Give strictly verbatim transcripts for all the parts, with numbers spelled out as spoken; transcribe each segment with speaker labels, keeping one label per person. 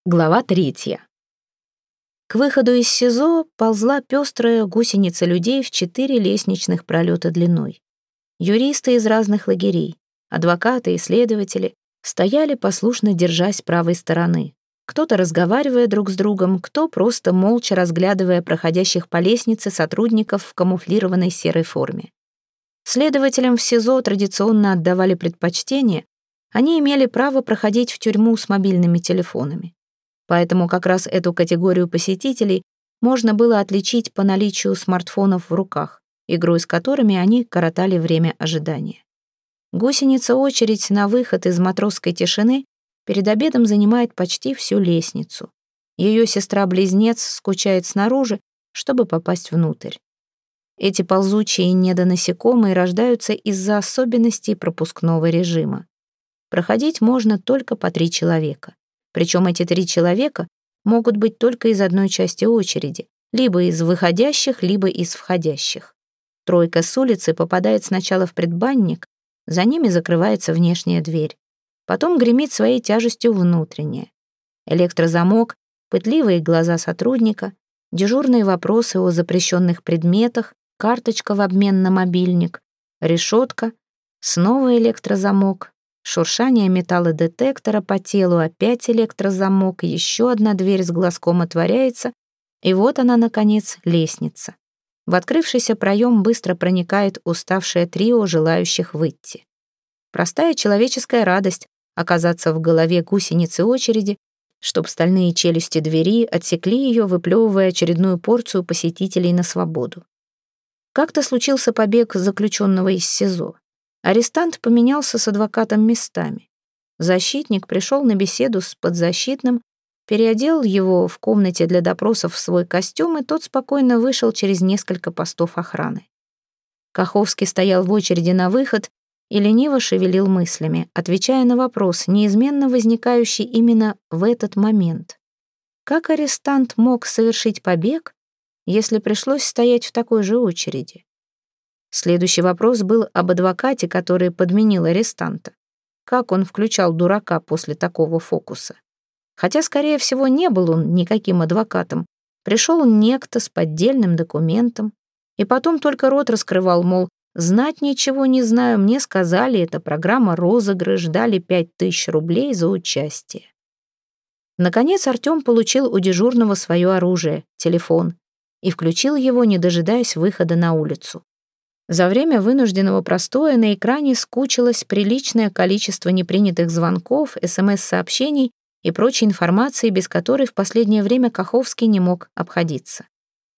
Speaker 1: Глава третья. К выходу из СИЗО ползла пестрая гусеница людей в четыре лестничных пролета длиной. Юристы из разных лагерей, адвокаты и следователи стояли, послушно держась правой стороны. Кто-то разговаривая друг с другом, кто просто молча разглядывая проходящих по лестнице сотрудников в камуфлированной серой форме. Следователям в СИЗО традиционно отдавали предпочтение, они имели право проходить в тюрьму с мобильными телефонами. Поэтому как раз эту категорию посетителей можно было отличить по наличию смартфонов в руках, игрой с которыми они коротали время ожидания. Гусеница-очередь на выход из матросской тишины перед обедом занимает почти всю лестницу. Ее сестра-близнец скучает снаружи, чтобы попасть внутрь. Эти ползучие недонасекомые рождаются из-за особенностей пропускного режима. Проходить можно только по три человека. Причем эти три человека могут быть только из одной части очереди, либо из выходящих, либо из входящих. Тройка с улицы попадает сначала в предбанник, за ними закрывается внешняя дверь. Потом гремит своей тяжестью внутренняя. Электрозамок, пытливые глаза сотрудника, дежурные вопросы о запрещенных предметах, карточка в обмен на мобильник, решетка, снова электрозамок, шуршание металлодетектора по телу, опять электрозамок, еще одна дверь с глазком отворяется, и вот она, наконец, лестница. В открывшийся проем быстро проникает уставшее трио желающих выйти. Простая человеческая радость оказаться в голове гусеницы очереди, чтоб стальные челюсти двери отсекли ее, выплевывая очередную порцию посетителей на свободу. Как-то случился побег заключенного из СИЗО. Арестант поменялся с адвокатом местами. Защитник пришел на беседу с подзащитным, переодел его в комнате для допросов в свой костюм, и тот спокойно вышел через несколько постов охраны. Каховский стоял в очереди на выход и лениво шевелил мыслями, отвечая на вопрос, неизменно возникающий именно в этот момент. Как арестант мог совершить побег, если пришлось стоять в такой же очереди? Следующий вопрос был об адвокате, который подменил арестанта. Как он включал дурака после такого фокуса? Хотя, скорее всего, не был он никаким адвокатом. Пришел некто с поддельным документом, и потом только рот раскрывал, мол, знать ничего не знаю, мне сказали, это программа розыгрыш, дали пять тысяч рублей за участие. Наконец Артем получил у дежурного свое оружие, телефон, и включил его, не дожидаясь выхода на улицу. За время вынужденного простоя на экране скучилось приличное количество непринятых звонков, СМС-сообщений и прочей информации, без которой в последнее время Каховский не мог обходиться.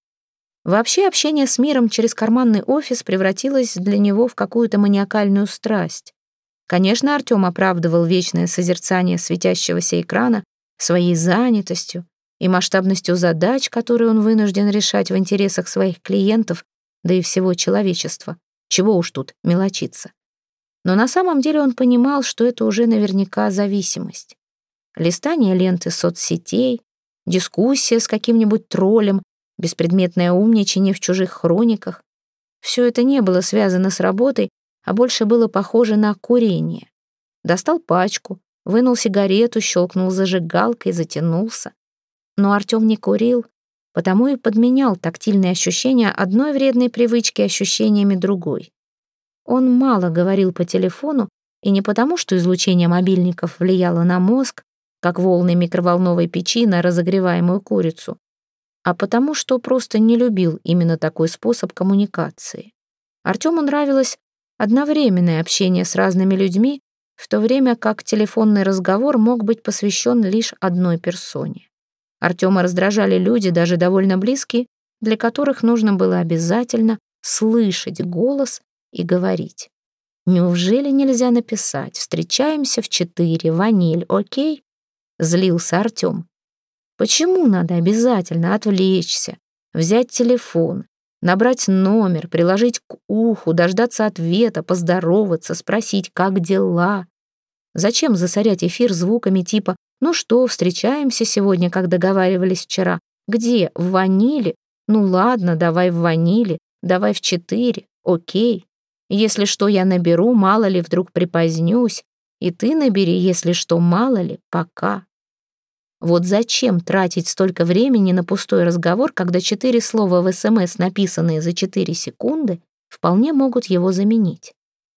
Speaker 1: Вообще общение с миром через карманный офис превратилось для него в какую-то маниакальную страсть. Конечно, Артем оправдывал вечное созерцание светящегося экрана своей занятостью и масштабностью задач, которые он вынужден решать в интересах своих клиентов, да и всего человечества. Чего уж тут мелочиться. Но на самом деле он понимал, что это уже наверняка зависимость. Листание ленты соцсетей, дискуссия с каким-нибудь троллем, беспредметное умничание в чужих хрониках. Все это не было связано с работой, а больше было похоже на курение. Достал пачку, вынул сигарету, щелкнул зажигалкой, затянулся. Но Артем не курил, потому и подменял тактильные ощущения одной вредной привычки ощущениями другой. Он мало говорил по телефону, и не потому, что излучение мобильников влияло на мозг, как волны микроволновой печи на разогреваемую курицу, а потому, что просто не любил именно такой способ коммуникации. Артему нравилось одновременное общение с разными людьми, в то время как телефонный разговор мог быть посвящен лишь одной персоне. Артема раздражали люди, даже довольно близкие, для которых нужно было обязательно слышать голос и говорить. «Неужели нельзя написать «встречаемся в четыре, ваниль, окей?» — злился Артем. Почему надо обязательно отвлечься, взять телефон, набрать номер, приложить к уху, дождаться ответа, поздороваться, спросить, как дела? Зачем засорять эфир звуками типа «Ну что, встречаемся сегодня, как договаривались вчера»? Где? В ваниле? Ну ладно, давай в ваниле, давай в четыре, окей. Если что, я наберу, мало ли, вдруг припозднюсь. И ты набери, если что, мало ли, пока. Вот зачем тратить столько времени на пустой разговор, когда четыре слова в СМС, написанные за четыре секунды, вполне могут его заменить?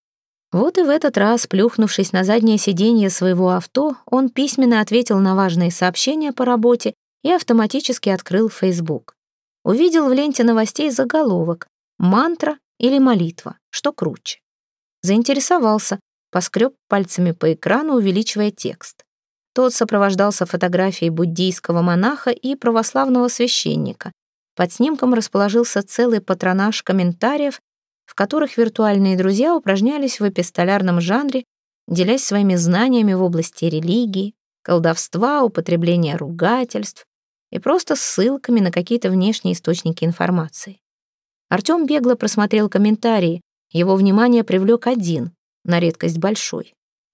Speaker 1: Вот и в этот раз, плюхнувшись на заднее сиденье своего авто, он письменно ответил на важные сообщения по работе и автоматически открыл Facebook. Увидел в ленте новостей заголовок «Мантра или молитва? Что круче?». Заинтересовался, поскреб пальцами по экрану, увеличивая текст. Тот сопровождался фотографией буддийского монаха и православного священника. Под снимком расположился целый патронаж комментариев, в которых виртуальные друзья упражнялись в эпистолярном жанре, делясь своими знаниями в области религии, колдовства, употребления ругательств и просто ссылками на какие-то внешние источники информации. Артём бегло просмотрел комментарии, его внимание привлек один, на редкость большой.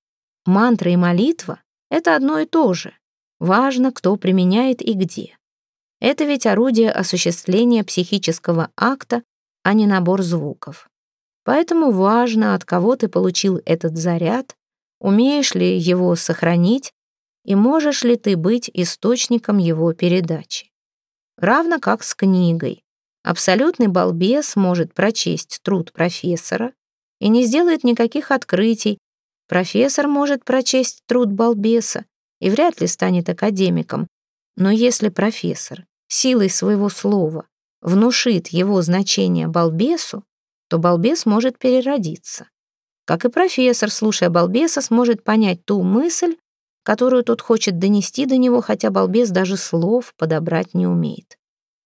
Speaker 1: Мантра и молитва — это одно и то же. Важно, кто применяет и где. Это ведь орудие осуществления психического акта, а не набор звуков. Поэтому важно, от кого ты получил этот заряд, умеешь ли его сохранить и можешь ли ты быть источником его передачи. Равно как с книгой. Абсолютный балбес может прочесть труд профессора и не сделает никаких открытий. Профессор может прочесть труд балбеса и вряд ли станет академиком. Но если профессор силой своего слова внушит его значение балбесу, то балбес может переродиться. Как и профессор, слушая балбеса, сможет понять ту мысль, которую тот хочет донести до него, хотя балбес даже слов подобрать не умеет.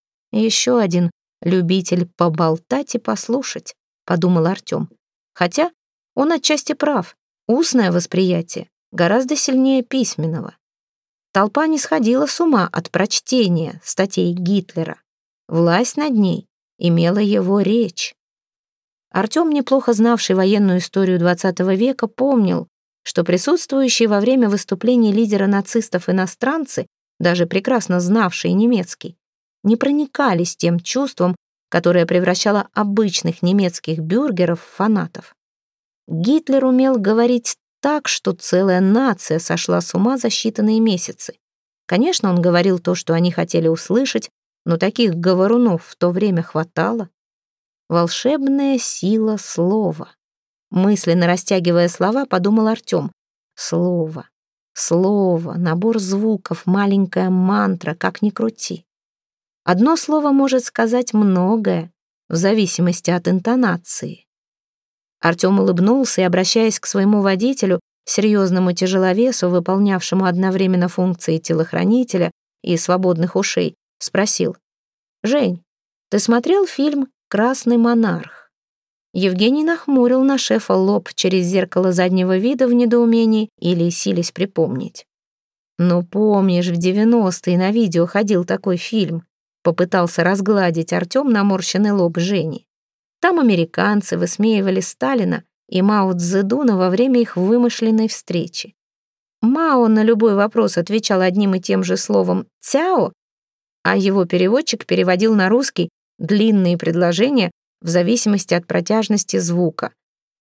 Speaker 1: И еще один любитель поболтать и послушать, подумал Артём. Хотя он отчасти прав. Устное восприятие гораздо сильнее письменного. Толпа не сходила с ума от прочтения статей Гитлера. Власть над ней имела его речь. Артём, неплохо знавший военную историю двадцатого века, помнил, что присутствующие во время выступлений лидера нацистов иностранцы, даже прекрасно знавшие немецкий, не проникались тем чувством, которое превращало обычных немецких бюргеров в фанатов. Гитлер умел говорить так, что целая нация сошла с ума за считанные месяцы. Конечно, он говорил то, что они хотели услышать, но таких говорунов в то время хватало. Волшебная сила слова. Мысленно растягивая слова, подумал Артём. Слово, слово, набор звуков, маленькая мантра, как ни крути. Одно слово может сказать многое, в зависимости от интонации. Артём улыбнулся и, обращаясь к своему водителю, серьезному тяжеловесу, выполнявшему одновременно функции телохранителя и свободных ушей, спросил: «Жень, ты смотрел фильм «Красный монарх»?» Евгений нахмурил на шефа лоб через зеркало заднего вида в недоумении или силясь припомнить. «Ну, помнишь, в девяностые на видео ходил такой фильм», попытался разгладить Артём наморщенный лоб Жени. Там американцы высмеивали Сталина и Мао Цзэдуна во время их вымышленной встречи. Мао на любой вопрос отвечал одним и тем же словом «цяо», а его переводчик переводил на русский длинные предложения в зависимости от протяжности звука.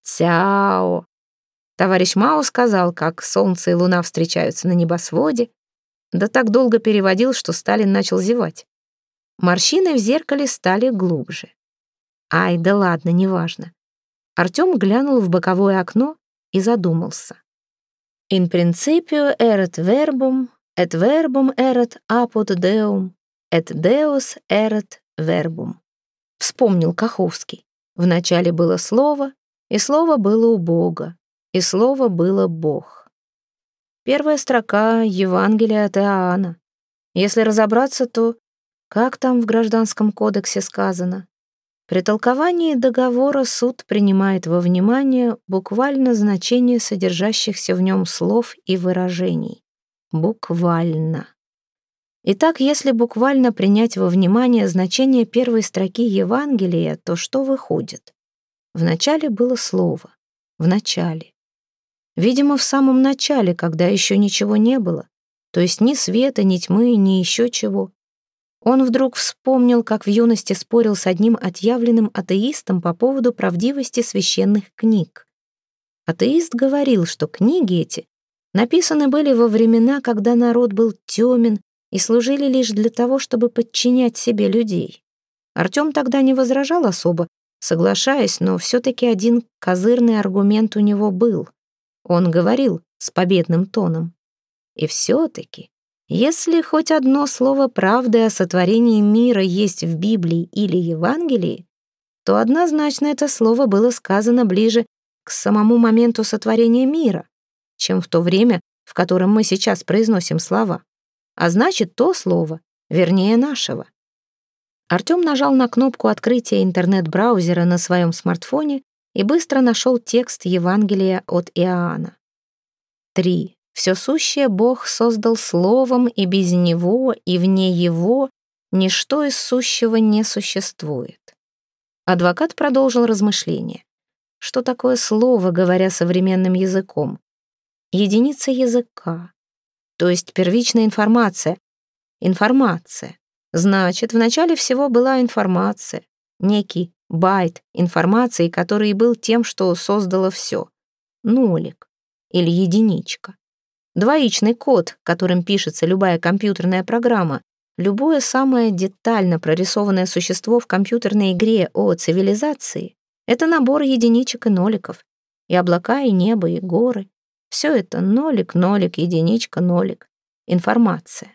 Speaker 1: «Цяо». Товарищ Мао сказал, как солнце и луна встречаются на небосводе, да так долго переводил, что Сталин начал зевать. Морщины в зеркале стали глубже. Ай, да ладно, неважно. Артём глянул в боковое окно и задумался. «In principio erat verbum, et verbum erat apud deum, et deus erat verbum». Вспомнил Каховский. Вначале было слово, и слово было у Бога, и слово было Бог. Первая строка Евангелия от Иоанна. Если разобраться, то как там в Гражданском кодексе сказано? При толковании договора суд принимает во внимание буквально значение содержащихся в нем слов и выражений. Буквально. Итак, если буквально принять во внимание значение первой строки Евангелия, то что выходит? Вначале было слово. В начале. Видимо, в самом начале, когда еще ничего не было. То есть ни света, ни тьмы, ни еще чего. Он вдруг вспомнил, как в юности спорил с одним отъявленным атеистом по поводу правдивости священных книг. Атеист говорил, что книги эти написаны были во времена, когда народ был темный, темен и служили лишь для того, чтобы подчинять себе людей. Артем тогда не возражал особо, соглашаясь, но все-таки один козырный аргумент у него был. Он говорил с победным тоном: «И все-таки, если хоть одно слово правды о сотворении мира есть в Библии или Евангелии, то однозначно это слово было сказано ближе к самому моменту сотворения мира, чем в то время, в котором мы сейчас произносим слова. А значит, то слово вернее нашего». Артем нажал на кнопку открытия интернет-браузера на своем смартфоне и быстро нашел текст Евангелия от Иоанна. три. Все сущее Бог создал словом, и без него, и вне его ничто из сущего не существует. Адвокат продолжил размышления. Что такое слово, говоря современным языком? Единица языка, то есть первичная информация. Информация. Значит, в начале всего была информация, некий байт информации, который был тем, что создало все. Нолик или единичка. Двоичный код, которым пишется любая компьютерная программа, любое самое детально прорисованное существо в компьютерной игре о цивилизации — это набор единичек и ноликов. И облака, и небо, и горы. Все это нолик, нолик, единичка, нолик. Информация.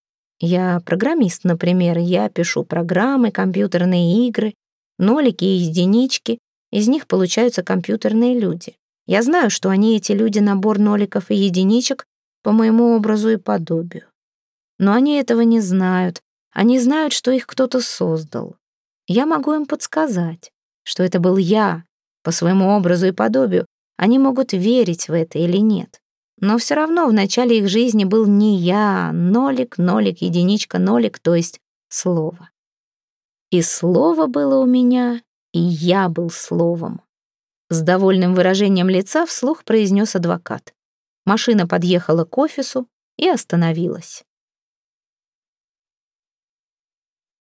Speaker 1: Я программист, например, я пишу программы, компьютерные игры, нолики и единички, из них получаются компьютерные люди. Я знаю, что они, эти люди, набор ноликов и единичек по моему образу и подобию. Но они этого не знают, они знают, что их кто-то создал. Я могу им подсказать, что это был я, по своему образу и подобию. Они могут верить в это или нет. Но все равно в начале их жизни был не я, нолик, нолик, единичка, нолик, то есть слово. И слово было у меня, и я был словом. С довольным выражением лица вслух произнес адвокат. Машина подъехала к офису и остановилась.